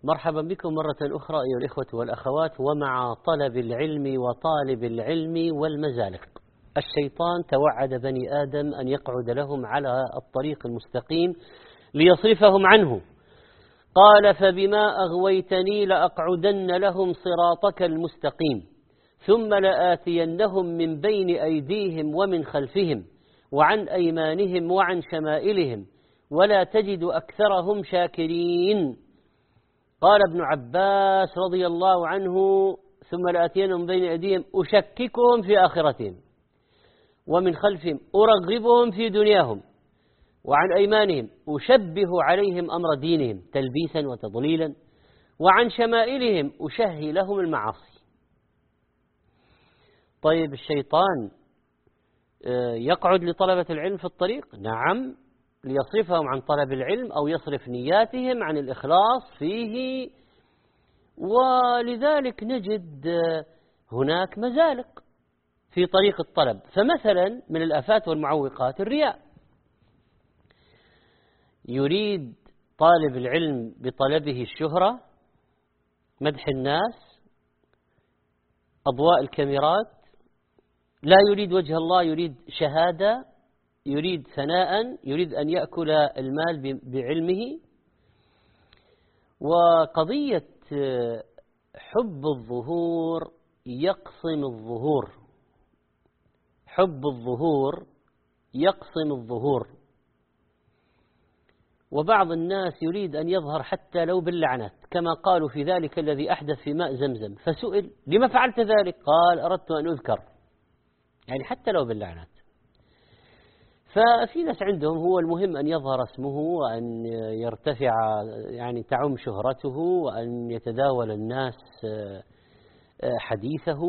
مرحبا بكم مرة أخرى أيها الإخوة والأخوات ومع طلب العلم وطالب العلم والمزالق. الشيطان توعد بني آدم أن يقعد لهم على الطريق المستقيم ليصرفهم عنه. قال فبما أغويتني لأقعدن لهم صراطك المستقيم ثم لآتينهم من بين أيديهم ومن خلفهم وعن أيمانهم وعن شمائلهم ولا تجد أكثرهم شاكرين. قال ابن عباس رضي الله عنه ثم لآتينهم بين أيديهم أشككهم في آخرتهم ومن خلفهم أرغبهم في دنياهم وعن أيمانهم أشبه عليهم أمر دينهم تلبيسا وتضليلا وعن شمائلهم أشهي لهم المعاصي. طيب الشيطان يقعد لطلبة العلم في الطريق؟ نعم، ليصرفهم عن طلب العلم أو يصرف نياتهم عن الإخلاص فيه، ولذلك نجد هناك مزالق في طريق الطلب. فمثلا من الآفات والمعوقات الرياء. يريد طالب العلم بطلبه الشهرة، مدح الناس، أضواء الكاميرات، لا يريد وجه الله، يريد شهادة، يريد ثناء، يريد أن يأكل المال بعلمه. وقضية حب الظهور يقصم الظهور، حب الظهور يقصم الظهور. وبعض الناس يريد أن يظهر حتى لو باللعنات، كما قالوا في ذلك الذي أحدث في ماء زمزم فسئل لما فعلت ذلك؟ قال أردت أن أذكر، يعني حتى لو باللعنات. ففي ناس عندهم هو المهم أن يظهر اسمه وأن يرتفع، يعني تعم شهرته وأن يتداول الناس حديثه،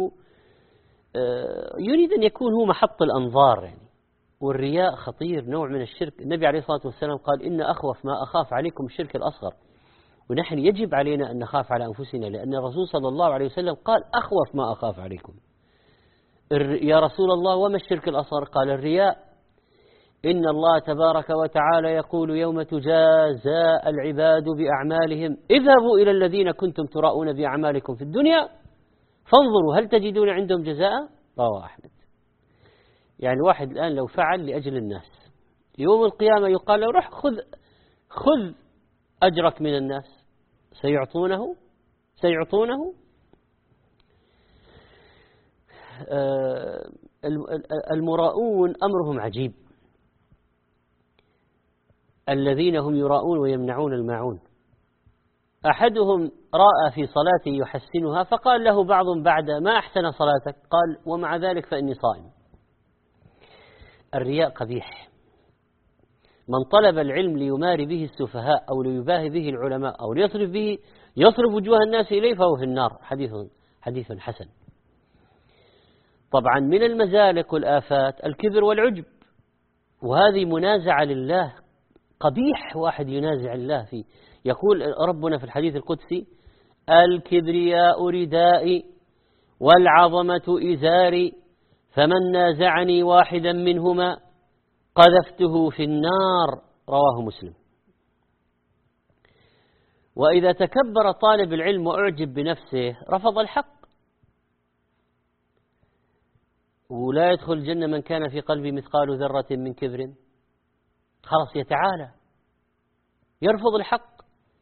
يريد أن يكون هو محط الأنظار يعني. والرياء خطير، نوع من الشرك. النبي عليه الصلاة والسلام قال إن أخوف ما أخاف عليكم الشرك الأصغر. ونحن يجب علينا أن نخاف على أنفسنا، لأن الرسول صلى الله عليه وسلم قال أخوف ما أخاف عليكم. يا رسول الله وما الشرك الأصغر؟ قال الرياء. إن الله تبارك وتعالى يقول يوم تجازى العباد بأعمالهم اذهبوا إلى الذين كنتم تراؤون بأعمالكم في الدنيا فانظروا هل تجدون عندهم جزاء. رواه أحمد. يعني الواحد الآن لو فعل لأجل الناس يوم القيامة يقال له روح خذ أجرك من الناس، سيعطونه. المراؤون أمرهم عجيب، الذين هم يراؤون ويمنعون الماعون. أحدهم رأى في صلاته يحسنها فقال له بعض بعد ما أحسن صلاتك؟ قال ومع ذلك فإني صائم. الرياء قبيح. من طلب العلم ليماري به السفهاء أو ليباهي به العلماء أو يصرف وجوه الناس إليه فهو في النار. حديث حسن. طبعا من المزالق والآفات الكبر والعجب، وهذه منازعة لله، قبيح واحد ينازع الله فيه. يقول ربنا في الحديث القدسي الكبرياء ردائي والعظمة إزاري فمن نازعني واحدا منهما قذفته في النار. رواه مسلم. وإذا تكبر طالب العلم وأعجب بنفسه رفض الحق. ولا يدخل الجنة من كان في قلبه مثقال ذرة من كبر. خلاص يتعالى، يرفض الحق.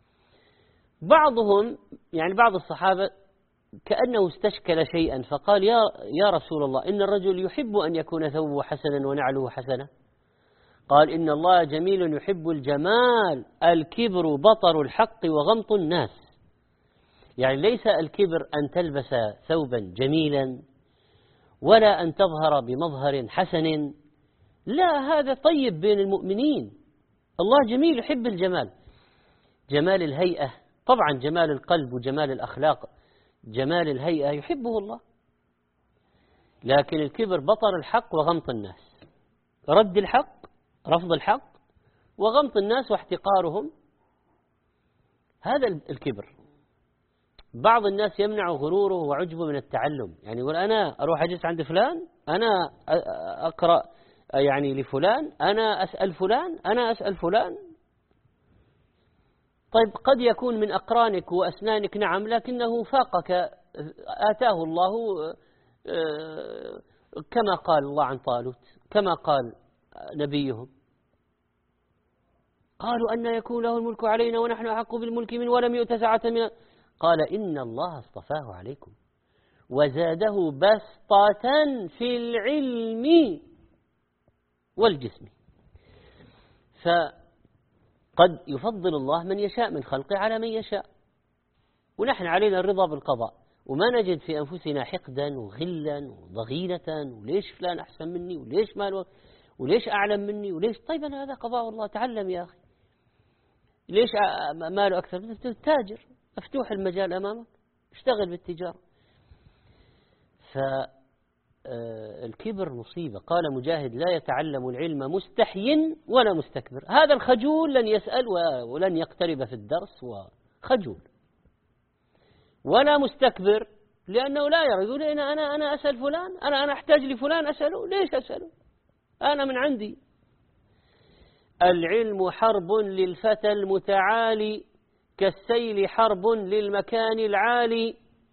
بعضهم يعني بعض الصحابة كأنه استشكل شيئا فقال يا رسول الله إن الرجل يحب أن يكون ثوبه حسنا ونعله حسنا. قال إن الله جميل يحب الجمال، الكبر بطر الحق وغمط الناس. يعني ليس الكبر أن تلبس ثوبا جميلا ولا أن تظهر بمظهر حسن، لا، هذا طيب بين المؤمنين. الله جميل يحب الجمال، جمال الهيئة طبعا، جمال القلب وجمال الأخلاق، جمال الهيئة يحبه الله. لكن الكبر بطر الحق وغمط الناس، رد الحق، رفض الحق، وغمط الناس واحتقارهم، هذا الكبر. بعض الناس يمنع غروره وعجبه من التعلم، يعني يقول أنا أروح أجلس عند فلان، أنا أقرأ يعني لفلان، أنا أسأل فلان، أنا أسأل فلان. طيب قد يكون من أقرانك وأسنانك نعم، لكنه فاقك، آتاه الله كما قال الله عن طالوت، كما قال نبيهم، قالوا أن يكون له الملك علينا ونحن أحق بالملك من ولم يؤت سعة من، قال إن الله اصطفاه عليكم وزاده بسطة في العلم والجسم. فقد يفضل الله من يشاء من خلقه على من يشاء، ونحن علينا الرضا بالقضاء، وما نجد في أنفسنا حقدا وغلا وضغينة وليش فلان أحسن مني وليش ماله وليش أعلم مني وليش. طيب أنا هذا قضاء الله، تعلم يا أخي، ليش ماله أكثر؟ تاجر، مفتوح المجال أمامك، اشتغل بالتجارة. فالكبر مصيبة. قال مجاهد لا يتعلم العلم مستحي ولا مستكبر. هذا الخجول لن يسأل ولن يقترب في الدرس، وخجول، ولا مستكبر لأنه لا يرى، يقول أنا أسأل فلان، أنا أحتاج لفلان أسأله، ليش أسأله؟ أنا من عندي. العلم حرب للفتى المتعالي كالسيل حرب للمكان العالي.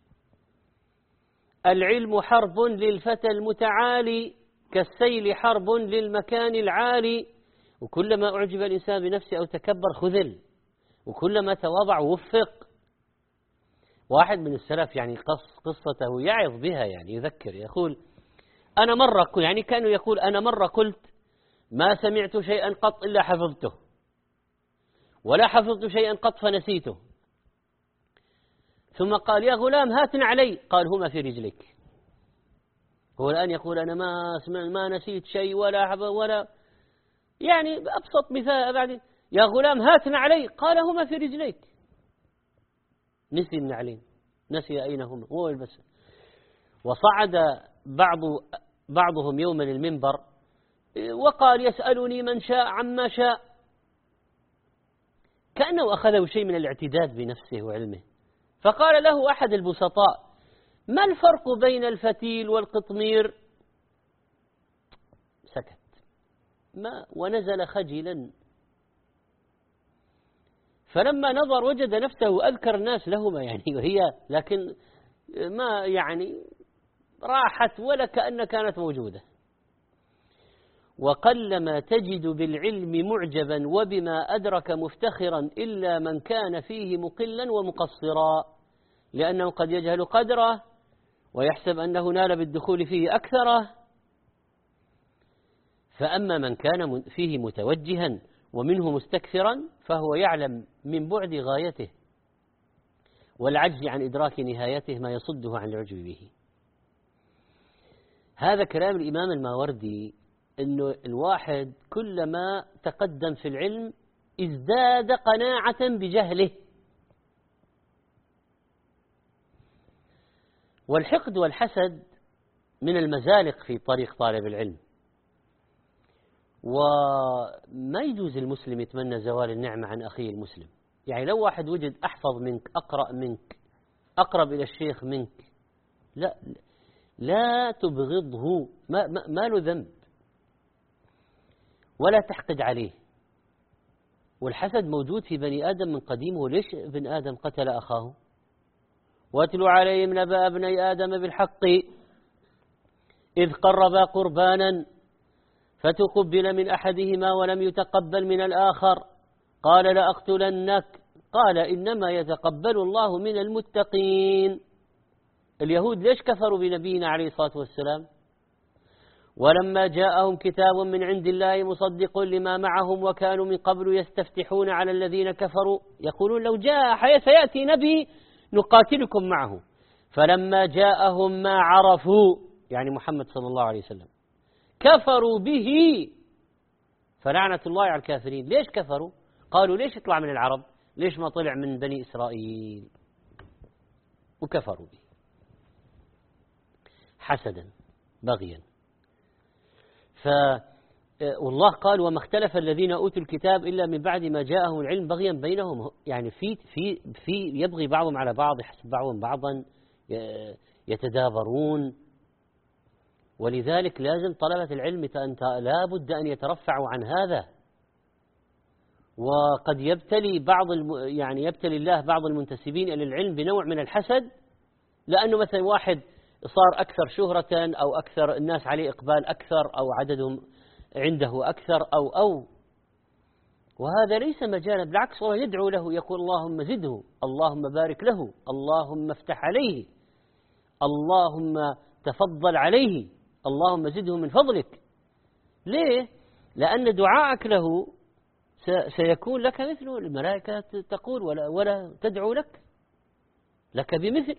العلم حرب للفتى المتعالي كالسيل حرب للمكان العالي. وكلما أعجب الإنسان بنفسه أو تكبر خذل، وكلما تواضع وفق. واحد من السلف يعني قصته يعظ بها، يعني يذكر، يقول أنا مرة، يعني كانوا يقول أنا مرة قلت ما سمعت شيئا قط إلا حفظته، ولا حفظت شيئا قط فنسيته. ثم قال يا غلام هاتنا علي، قال هما في رجلك. هو الآن يقول أنا ما نسيت شيء ولا يعني أبسط مثال بعد، يا غلام هاتنا علي، قال هما في رجليك. نسي النعلين، نسي أين هما، هو البس. وصعد بعضهم يوما المنبر وقال يسألني من شاء عما شاء، كأنه أخذه شيء من الاعتداد بنفسه وعلمه. فقال له أحد البسطاء ما الفرق بين الفتيل والقطمير؟ سكت ونزل خجلا. فلما نظر وجد نفسه أذكر الناس لهما، يعني وهي لكن ما يعني راحت ولا كأن كانت موجودة. وقلما تجد بالعلم معجبا وبما أدرك مفتخرا إلا من كان فيه مقلا ومقصرا، لأنه قد يجهل قدره ويحسب أنه نال بالدخول فيه أكثره. فأما من كان فيه متوجها ومنه مستكثرا فهو يعلم من بعد غايته والعجز عن إدراك نهايته ما يصده عن العجب به. هذا كلام الإمام الماوردي، أنه الواحد كلما تقدم في العلم ازداد قناعة بجهله. والحقد والحسد من المزالق في طريق طالب العلم، وما يجوز المسلم يتمنى زوال النعمة عن أخيه المسلم. يعني لو واحد وجد أحفظ منك، أقرأ منك، أقرب إلى الشيخ منك، لا تبغضه، ما له ذنب، ولا تحقد عليه. والحسد موجود في بني آدم من قديم. وليش ابن آدم قتل أخاه؟ واتلو عليهم نبأ ابني آدم بالحق إذ قربا قربانا فتقبل من أحدهما ولم يتقبل من الآخر قال لأقتلنك قال إنما يتقبل الله من المتقين. اليهود ليش كفروا بنبينا عليه الصلاة والسلام؟ ولما جاءهم كتاب من عند الله مصدق لما معهم وكانوا من قبل يستفتحون على الذين كفروا يقولون لو جاء سيأتي نبي نقاتلكم معه. فلما جاءهم ما عرفوا، يعني محمد صلى الله عليه وسلم، كفروا به فلعنة الله على الكافرين. ليش كفروا؟ قالوا ليش يطلع من العرب، ليش ما طلع من بني إسرائيل؟ وكفروا به حسدا بغيا. والله قال وما اختلف الذين أوتوا الكتاب إلا من بعد ما جاءهم العلم بغيا بينهم. يعني في يبغي بعضهم على بعض، يحسب بعضهم بعضا، يتدابرون. ولذلك لازم طلبة العلم لا بد أن يترفعوا عن هذا، وقد يبتلي يعني يبتلي الله بعض المنتسبين إلى العلم بنوع من الحسد، لأنه مثلا واحد صار أكثر شهرة أو أكثر الناس عليه إقبال أكثر أو عددهم عنده أكثر أو وهذا ليس مجالا، بالعكس هو يدعو له يقول اللهم زده، اللهم بارك له، اللهم افتح عليه، اللهم تفضل عليه، اللهم زده من فضلك. ليه؟ لأن دعاءك له سيكون لك مثله، الملائكة تقول ولا تدعو لك بمثل.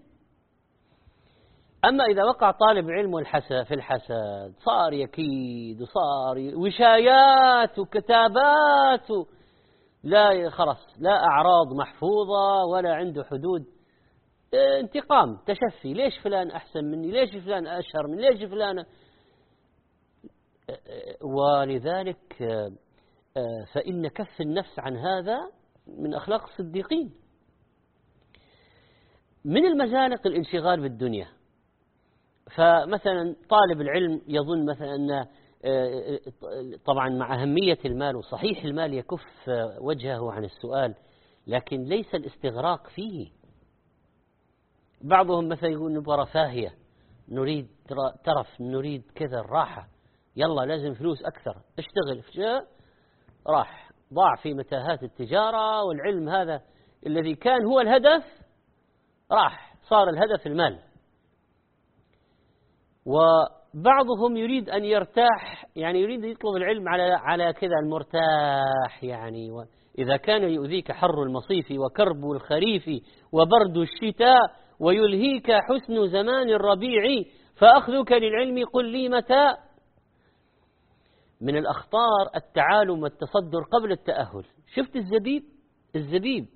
أما إذا وقع طالب علم في الحسد صار يكيد وصار وشايات وكتابات لا خلص، لا أعراض محفوظة ولا عنده حدود، انتقام، تشفي، ليش فلان أحسن مني، ليش فلان أشهر مني، ليش فلان. ولذلك فإن كف النفس عن هذا من أخلاق الصديقين. من المزالق الانشغال بالدنيا. فمثلا طالب العلم يظن مثلا أن طبعا مع أهمية المال وصحيح المال يكف وجهه عن السؤال، لكن ليس الاستغراق فيه. بعضهم مثلا يقول نبغى رفاهية، نريد ترف، نريد كذا الراحة، يلا لازم فلوس أكثر، اشتغل، راح ضاع في متاهات التجارة، والعلم هذا الذي كان هو الهدف راح صار الهدف المال. وبعضهم يريد أن يرتاح، يعني يريد يطلب العلم على كذا المرتاح، يعني إذا كان يؤذيك حر المصيف وكرب الخريف وبرد الشتاء ويلهيك حسن زمان الربيع فأخذك للعلم قل لي متى. من الأخطار التعالم والتصدر قبل التأهل. شفت الزبيب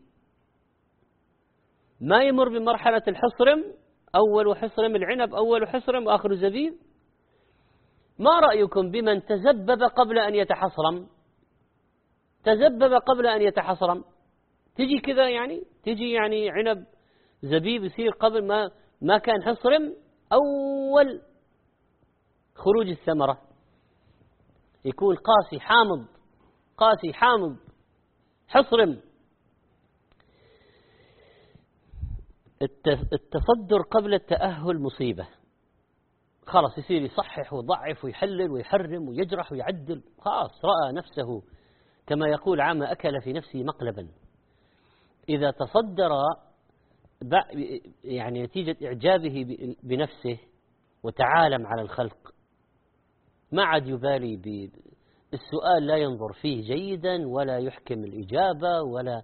ما يمر بمرحلة الحصرم، أول حصرم العنب، أول حصرم وآخر زبيب. ما رأيكم بمن تزبب قبل أن يتحصرم؟ تجي كذا يعني، تجي يعني عنب زبيب يصير قبل ما كان حصرم، أول خروج الثمرة يكون قاسي حامض حصرم. التصدر قبل التأهل مصيبة. خلاص يصير يصحح ويضعف ويحلل ويحرم ويجرح ويعدل، خلاص رأى نفسه كما يقول عام أكل في نفسه مقلبا. إذا تصدر يعني نتيجة إعجابه بنفسه وتعالم على الخلق، ما عاد يبالي بالسؤال، لا ينظر فيه جيدا ولا يحكم الإجابة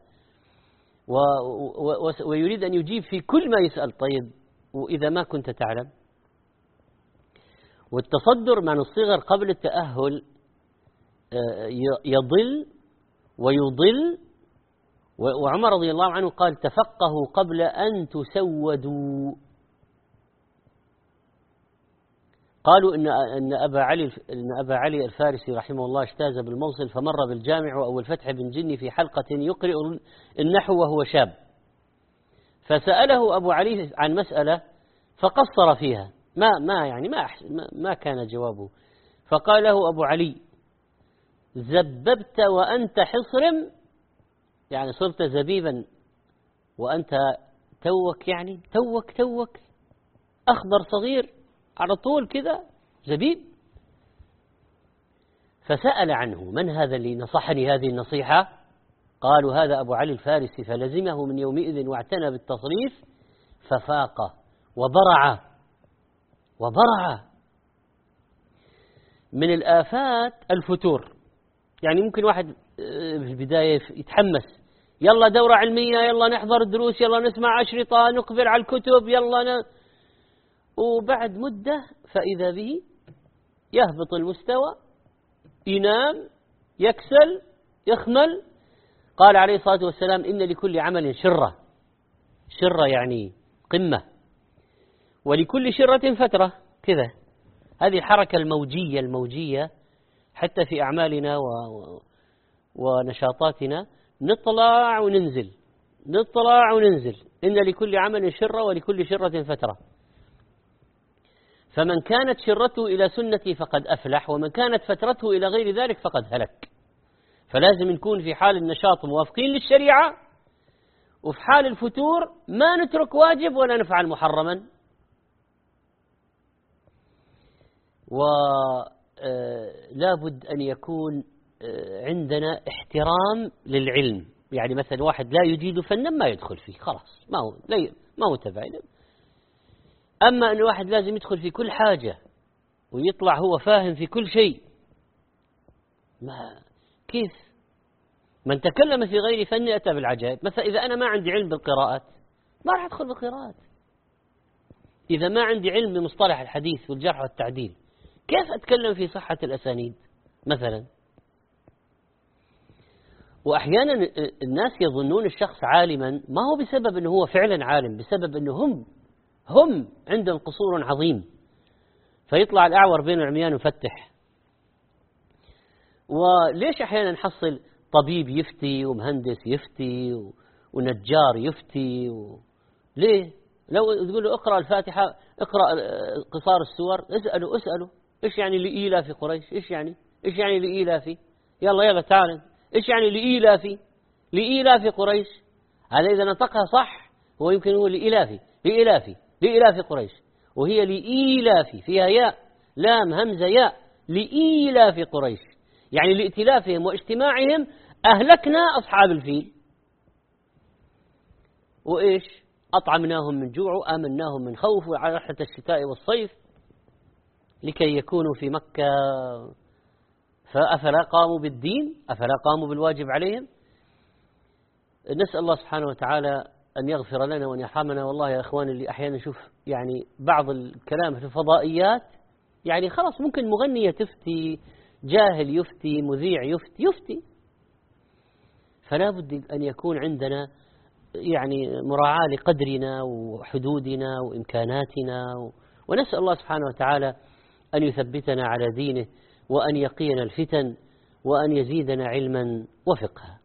ويريد أن يجيب في كل ما يسأل. طيب وإذا ما كنت تعلم؟ والتصدر مع الصغر قبل التأهل يضل ويضل. وعمر رضي الله عنه قال تفقهوا قبل أن تسودوا. قالوا إن أبا علي الفارسي رحمه الله اجتاز بالموصل فمر بالجامع وأبو الفتح بن جني في حلقة يقرئ النحو وهو شاب، فسأله أبو علي عن مسألة فقصر فيها، ما كان جوابه. فقال له أبو علي زببت وأنت حصرم، يعني صرت زبيبا وأنت توك أخضر صغير على طول كذا زبيب. فسأل عنه من هذا اللي نصحني هذه النصيحة؟ قالوا هذا أبو علي الفارسي، فلزمه من يومئذ واعتنى بالتصريف ففاق وبرع. من الآفات الفتور. يعني ممكن واحد في البداية يتحمس، يلا دورة علمية، يلا نحضر الدروس، يلا نسمع أشرطة، نقبل على الكتب، وبعد مدة فإذا به يهبط المستوى، ينام، يكسل، يخمل. قال عليه الصلاة والسلام إن لكل عمل شرة يعني قمة، ولكل شرة فترة. كذا هذه الحركة الموجية حتى في أعمالنا ونشاطاتنا، نطلع وننزل. إن لكل عمل شرة ولكل شرة فترة. فمن كانت شرته إلى سنتي فقد أفلح، ومن كانت فترته إلى غير ذلك فقد هلك. فلازم نكون في حال النشاط موافقين للشريعة، وفي حال الفتور ما نترك واجب ولا نفعل محرما. ولا بد أن يكون عندنا احترام للعلم. يعني مثلا واحد لا يجيد فنا ما يدخل فيه، خلاص ما هو تبع علم. أما أن واحد لازم يدخل في كل حاجة ويطلع هو فاهم في كل شيء، ما كيف؟ من تكلم في غير فن أتى بالعجائب. مثلا إذا أنا ما عندي علم بالقراءات ما راح أدخل بالقراءات. إذا ما عندي علم بمصطلح الحديث والجرح والتعديل كيف أتكلم في صحة الأسانيد مثلا؟ وأحيانا الناس يظنون الشخص عالما ما هو بسبب أنه هو فعلا عالم، بسبب أنه هم عندهم قصور عظيم، فيطلع الأعور بين العميان وفتح. وليش أحيانا نحصل طبيب يفتي ومهندس يفتي ونجار يفتي ليه؟ لو تقول له اقرأ الفاتحة، اقرأ قصار السور، اسأله إيش يعني لإيلاف قريش؟ إيش يعني لإيلاف؟ يلا تعال، إيش يعني لإيلاف قريش؟ هذا إذا نطقها صح هو يمكن يقول لإيلاف قريش، وهي لإيلاف فيها ياء لام همزة ياء، لإيلاف قريش يعني لائتلافهم واجتماعهم أهلكنا أصحاب الفيل. وإيش؟ أطعمناهم من جوع وآمناهم من خوف وعلى رحلة الشتاء والصيف لكي يكونوا في مكة. فأفلا قاموا بالدين؟ أفلا قاموا بالواجب عليهم؟ نسأل الله سبحانه وتعالى أن يغفر لنا وأن يرحمنا. والله يا أخواني اللي أحيانا نشوف يعني بعض الكلام في الفضائيات، يعني خلاص ممكن مغنية تفتي، جاهل يفتي، مذيع يفتي. فلا بد أن يكون عندنا يعني مراعاة لقدرنا وحدودنا وإمكاناتنا، ونسأل الله سبحانه وتعالى أن يثبتنا على دينه وأن يقينا الفتن وأن يزيدنا علما وفقها.